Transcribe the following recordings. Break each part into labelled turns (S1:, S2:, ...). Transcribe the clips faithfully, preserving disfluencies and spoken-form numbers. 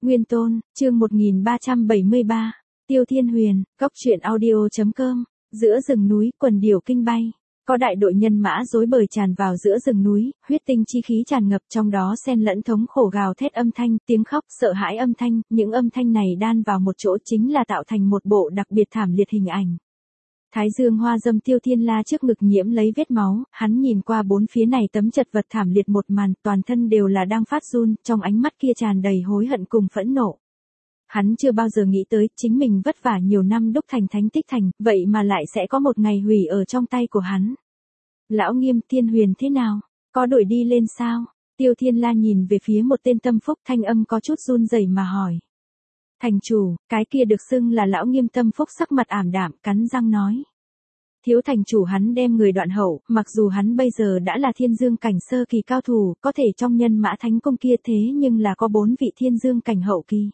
S1: Nguyên Tôn, chương một nghìn ba trăm bảy mươi ba, Tiêu Thiên Huyền, góc truyện audio.com, giữa rừng núi, quần điểu kinh bay. Có đại đội nhân mã rối bời tràn vào giữa rừng núi, huyết tinh chi khí tràn ngập trong đó xen lẫn thống khổ gào thét âm thanh, tiếng khóc, sợ hãi âm thanh, những âm thanh này đan vào một chỗ chính là tạo thành một bộ đặc biệt thảm liệt hình ảnh. Thái dương hoa dâm Tiêu Thiên La trước ngực nhiễm lấy vết máu, hắn nhìn qua bốn phía này tấm chật vật thảm liệt một màn, toàn thân đều là đang phát run, trong ánh mắt kia tràn đầy hối hận cùng phẫn nộ. Hắn chưa bao giờ nghĩ tới, chính mình vất vả nhiều năm đúc thành Thánh Tích Thành, vậy mà lại sẽ có một ngày hủy ở trong tay của hắn. Lão Nghiêm, Thiên Huyền thế nào? Có đuổi đi lên sao? Tiêu Thiên La nhìn về phía một tên tâm phúc, thanh âm có chút run rẩy mà hỏi. Thành chủ, cái kia được xưng là Lão Nghiêm tâm phúc sắc mặt ảm đạm, cắn răng nói. Thiếu thành chủ hắn đem người đoạn hậu, mặc dù hắn bây giờ đã là thiên dương cảnh sơ kỳ cao thủ, có thể trong nhân mã thánh công kia thế nhưng là có bốn vị thiên dương cảnh hậu kỳ.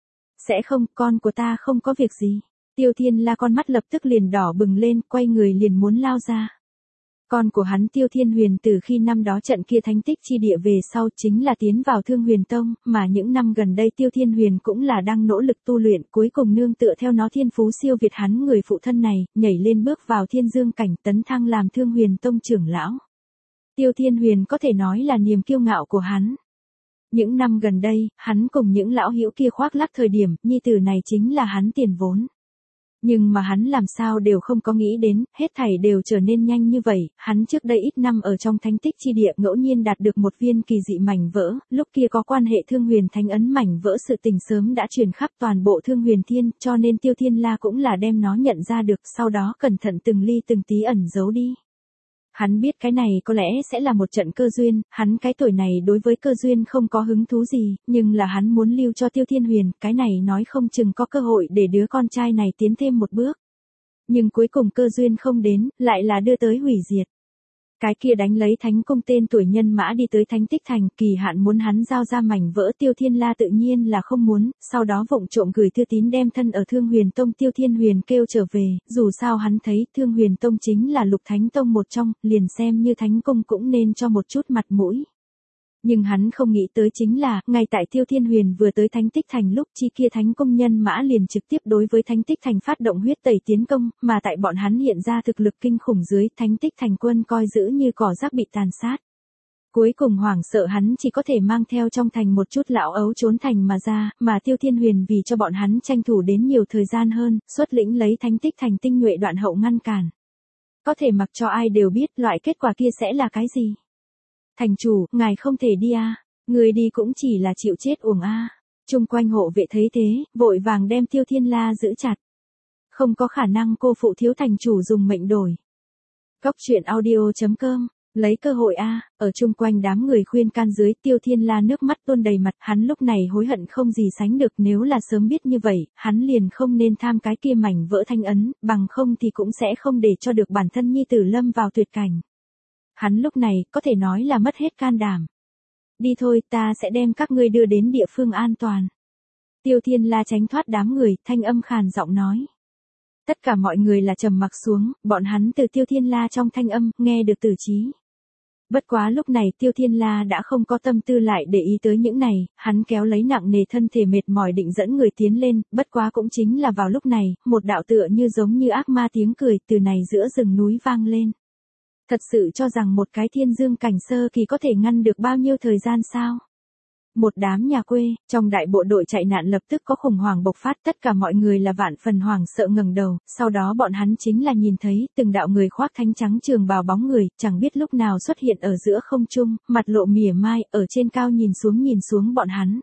S1: Sẽ không, con của ta không có việc gì. Tiêu Thiên La con mắt lập tức liền đỏ bừng lên, quay người liền muốn lao ra. Con của hắn Tiêu Thiên Huyền từ khi năm đó trận kia thánh tích chi địa về sau chính là tiến vào Thương Huyền Tông, mà những năm gần đây Tiêu Thiên Huyền cũng là đang nỗ lực tu luyện, cuối cùng nương tựa theo nó thiên phú siêu việt hắn người phụ thân này, nhảy lên bước vào thiên dương cảnh, tấn thăng làm Thương Huyền Tông trưởng lão. Tiêu Thiên Huyền có thể nói là niềm kiêu ngạo của hắn. Những năm gần đây, hắn cùng những lão hữu kia khoác lác thời điểm, nhi tử này chính là hắn tiền vốn. Nhưng mà hắn làm sao đều không có nghĩ đến, hết thảy đều trở nên nhanh như vậy, hắn trước đây ít năm ở trong thánh tích chi địa ngẫu nhiên đạt được một viên kỳ dị mảnh vỡ, lúc kia có quan hệ Thương Huyền Thánh ấn mảnh vỡ sự tình sớm đã truyền khắp toàn bộ Thương Huyền Thiên, cho nên Tiêu Thiên La cũng là đem nó nhận ra được, sau đó cẩn thận từng ly từng tí ẩn giấu đi. Hắn biết cái này có lẽ sẽ là một trận cơ duyên, hắn cái tuổi này đối với cơ duyên không có hứng thú gì, nhưng là hắn muốn lưu cho Tiêu Thiên Huyền, cái này nói không chừng có cơ hội để đứa con trai này tiến thêm một bước. Nhưng cuối cùng cơ duyên không đến, lại là đưa tới hủy diệt. Cái kia đánh lấy thánh công tên tuổi nhân mã đi tới Thánh Tích Thành, kỳ hạn muốn hắn giao ra mảnh vỡ Tiêu Thiên La tự nhiên là không muốn, sau đó vụng trộm gửi thư tín đem thân ở Thương Huyền Tông Tiêu Thiên Huyền kêu trở về, dù sao hắn thấy Thương Huyền Tông chính là lục thánh tông một trong, liền xem như thánh công cũng nên cho một chút mặt mũi. Nhưng hắn không nghĩ tới chính là, ngay tại Tiêu Thiên Huyền vừa tới Thánh Tích Thành lúc chi kia thánh công nhân mã liền trực tiếp đối với Thánh Tích Thành phát động huyết tẩy tiến công, mà tại bọn hắn hiện ra thực lực kinh khủng dưới, Thánh Tích Thành quân coi giữ như cỏ rác bị tàn sát. Cuối cùng hoảng sợ hắn chỉ có thể mang theo trong thành một chút lão ấu trốn thành mà ra, mà Tiêu Thiên Huyền vì cho bọn hắn tranh thủ đến nhiều thời gian hơn, xuất lĩnh lấy Thánh Tích Thành tinh nhuệ đoạn hậu ngăn cản. Có thể mặc cho ai đều biết loại kết quả kia sẽ là cái gì. Thành chủ, ngài không thể đi a, người đi cũng chỉ là chịu chết uổng a. Chung quanh hộ vệ thấy thế, vội vàng đem Tiêu Thiên La giữ chặt. Không có khả năng cô phụ thiếu thành chủ dùng mệnh đổi. Góc truyện audio.com, lấy cơ hội a, ở chung quanh đám người khuyên can dưới, Tiêu Thiên La nước mắt tuôn đầy mặt, hắn lúc này hối hận không gì sánh được, nếu là sớm biết như vậy, hắn liền không nên tham cái kia mảnh vỡ thanh ấn, bằng không thì cũng sẽ không để cho được bản thân nhi tử lâm vào tuyệt cảnh. Hắn lúc này, có thể nói là mất hết can đảm. Đi thôi, ta sẽ đem các ngươi đưa đến địa phương an toàn. Tiêu Thiên La tránh thoát đám người, thanh âm khàn giọng nói. Tất cả mọi người là trầm mặc xuống, bọn hắn từ Tiêu Thiên La trong thanh âm, nghe được tử trí. Bất quá lúc này Tiêu Thiên La đã không có tâm tư lại để ý tới những này, hắn kéo lấy nặng nề thân thể mệt mỏi định dẫn người tiến lên, bất quá cũng chính là vào lúc này, một đạo tựa như giống như ác ma tiếng cười từ này giữa rừng núi vang lên. Thật sự cho rằng một cái thiên dương cảnh sơ kỳ có thể ngăn được bao nhiêu thời gian sao? Một đám nhà quê, trong đại bộ đội chạy nạn lập tức có khủng hoảng bộc phát, tất cả mọi người là vạn phần hoảng sợ ngẩng đầu, sau đó bọn hắn chính là nhìn thấy từng đạo người khoác thánh trắng trường bào bóng người, chẳng biết lúc nào xuất hiện ở giữa không trung, mặt lộ mỉa mai, ở trên cao nhìn xuống nhìn xuống bọn hắn.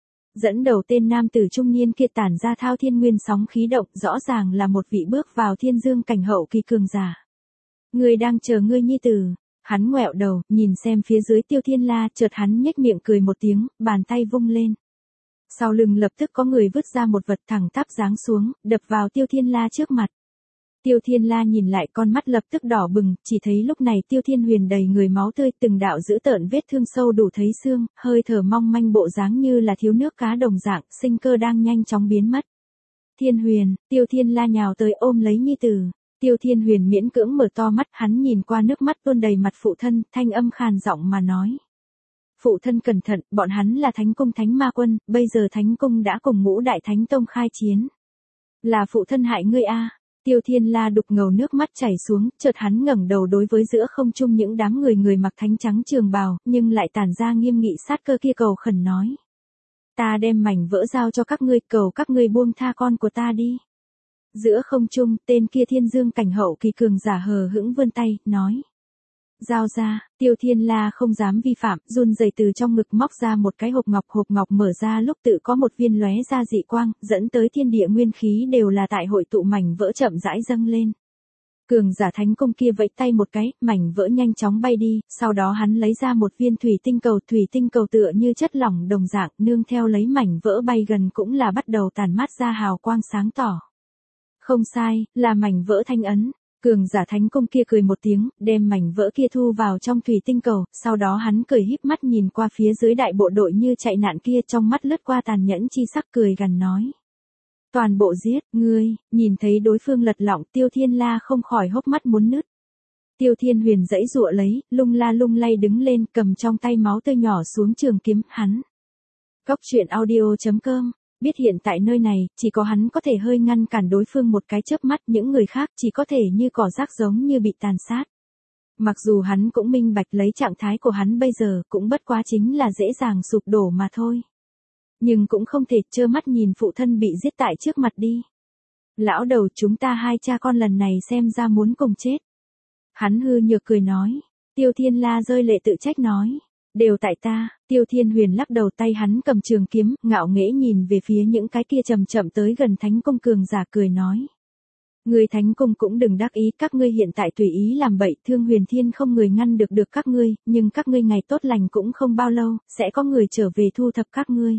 S1: Dẫn đầu tên nam tử trung niên kia tản ra thao thiên nguyên sóng khí động, rõ ràng là một vị bước vào thiên dương cảnh hậu kỳ cường giả. Ngươi đang chờ ngươi nhi tử. Hắn ngoẹo đầu, nhìn xem phía dưới Tiêu Thiên La, chợt hắn nhếch miệng cười một tiếng, bàn tay vung lên. Sau lưng lập tức có người vứt ra một vật thẳng tắp giáng xuống, đập vào Tiêu Thiên La trước mặt. Tiêu Thiên La nhìn lại, con mắt lập tức đỏ bừng, chỉ thấy lúc này Tiêu Thiên Huyền đầy người máu tươi, từng đạo dữ tợn vết thương sâu đủ thấy xương, hơi thở mong manh bộ dáng như là thiếu nước cá đồng dạng, sinh cơ đang nhanh chóng biến mất. Thiên Huyền, Tiêu Thiên La nhào tới ôm lấy nhi tử. Tiêu Thiên Huyền miễn cưỡng mở to mắt, hắn nhìn qua nước mắt tuôn đầy mặt phụ thân, thanh âm khàn giọng mà nói. phụ thân cẩn thận, bọn hắn là thánh cung thánh ma quân, bây giờ thánh cung đã cùng ngũ đại thánh tông khai chiến. Là phụ thân hại ngươi a. Tiêu Thiên La đục ngầu nước mắt chảy xuống, chợt hắn ngẩng đầu đối với giữa không trung những đám người người mặc thánh trắng trường bào, nhưng lại tản ra nghiêm nghị sát cơ kia cầu khẩn nói. Ta đem mảnh vỡ giao cho các ngươi, cầu các ngươi buông tha con của ta đi. Giữa không trung, tên kia thiên dương cảnh hậu kỳ cường giả hờ hững vươn tay, nói. Giao ra, Tiêu Thiên La không dám vi phạm, run rẩy từ trong ngực móc ra một cái hộp ngọc, hộp ngọc mở ra lúc tự có một viên lóe ra dị quang, dẫn tới thiên địa nguyên khí đều là tại hội tụ mảnh vỡ chậm rãi dâng lên. Cường giả thánh cung kia vẫy tay một cái, mảnh vỡ nhanh chóng bay đi, sau đó hắn lấy ra một viên thủy tinh cầu, thủy tinh cầu tựa như chất lỏng đồng dạng, nương theo lấy mảnh vỡ bay gần cũng là bắt đầu tàn mát ra hào quang sáng tỏ. Không sai, là mảnh vỡ thanh ấn. Cường giả thánh cung kia cười một tiếng, đem mảnh vỡ kia thu vào trong thủy tinh cầu, sau đó hắn cười híp mắt nhìn qua phía dưới đại bộ đội như chạy nạn kia, trong mắt lướt qua tàn nhẫn chi sắc, cười gằn nói. Toàn bộ giết, ngươi, nhìn thấy đối phương lật lọng, Tiêu Thiên La không khỏi hốc mắt muốn nứt. Tiêu Thiên Huyền giãy giụa lấy, lung la lung lay đứng lên, cầm trong tay máu tươi nhỏ xuống trường kiếm, hắn. Góc truyện audio chấm com. Biết hiện tại nơi này, chỉ có hắn có thể hơi ngăn cản đối phương một cái chớp mắt, những người khác chỉ có thể như cỏ rác giống như bị tàn sát. Mặc dù hắn cũng minh bạch lấy trạng thái của hắn bây giờ cũng bất quá chính là dễ dàng sụp đổ mà thôi. Nhưng cũng không thể trơ mắt nhìn phụ thân bị giết tại trước mặt đi. Lão đầu, chúng ta hai cha con lần này xem ra muốn cùng chết. Hắn hư nhược cười nói. Tiêu Thiên La rơi lệ tự trách nói. Đều tại ta. Tiêu Thiên Huyền lắc đầu, tay hắn cầm trường kiếm, ngạo nghễ nhìn về phía những cái kia chậm chậm tới gần thánh cung cường giả, cười nói. Người thánh cung cũng đừng đắc ý, các ngươi hiện tại tùy ý làm bậy, Thương Huyền Thiên không người ngăn được được các ngươi, nhưng các ngươi ngày tốt lành cũng không bao lâu, sẽ có người trở về thu thập các ngươi.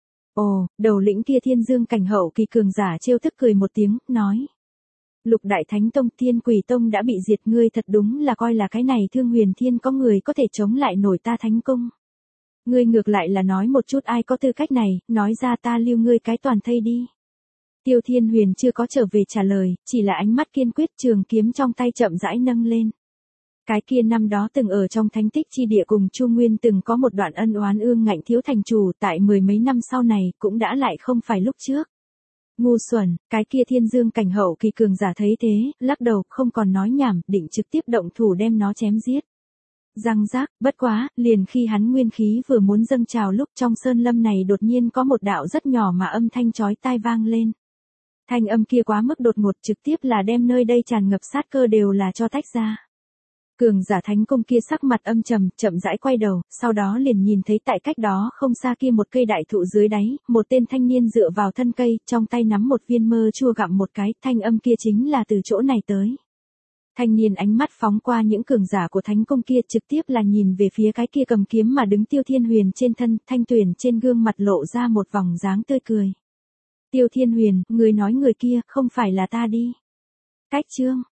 S1: Ồ, đầu lĩnh kia thiên dương cảnh hậu kỳ cường giả trêu tức cười một tiếng, nói. Lục đại thánh tông Thiên Quỷ Tông đã bị diệt, ngươi thật đúng là coi là cái này Thương Huyền Thiên có người có thể chống lại nổi ta thánh cung. Ngươi ngược lại là nói một chút ai có tư cách này, nói ra ta lưu ngươi cái toàn thây đi. Tiêu Thiên Huyền chưa có trở về trả lời, chỉ là ánh mắt kiên quyết, trường kiếm trong tay chậm rãi nâng lên. Cái kia năm đó từng ở trong thánh tích chi địa cùng Chu Nguyên từng có một đoạn ân oán ương ngạnh thiếu thành chủ, tại mười mấy năm sau này cũng đã lại không phải lúc trước. Ngu xuẩn, cái kia thiên dương cảnh hậu kỳ cường giả thấy thế, lắc đầu, không còn nói nhảm, định trực tiếp động thủ đem nó chém giết. Răng rác, bất quá, liền khi hắn nguyên khí vừa muốn dâng trào lúc trong sơn lâm này đột nhiên có một đạo rất nhỏ mà âm thanh chói tai vang lên. Thanh âm kia quá mức đột ngột, trực tiếp là đem nơi đây tràn ngập sát cơ đều là cho tách ra. Cường giả thánh cung kia sắc mặt âm trầm, chậm rãi quay đầu, sau đó liền nhìn thấy tại cách đó không xa kia một cây đại thụ dưới đáy, một tên thanh niên dựa vào thân cây, trong tay nắm một viên mơ chua gặm một cái, thanh âm kia chính là từ chỗ này tới. Thanh niên ánh mắt phóng qua những cường giả của thánh cung kia, trực tiếp là nhìn về phía cái kia cầm kiếm mà đứng Tiêu Thiên Huyền trên thân, thanh tuyền trên gương mặt lộ ra một vòng dáng tươi cười. Tiêu Thiên Huyền, người nói người kia, không phải là ta đi. Cách chương,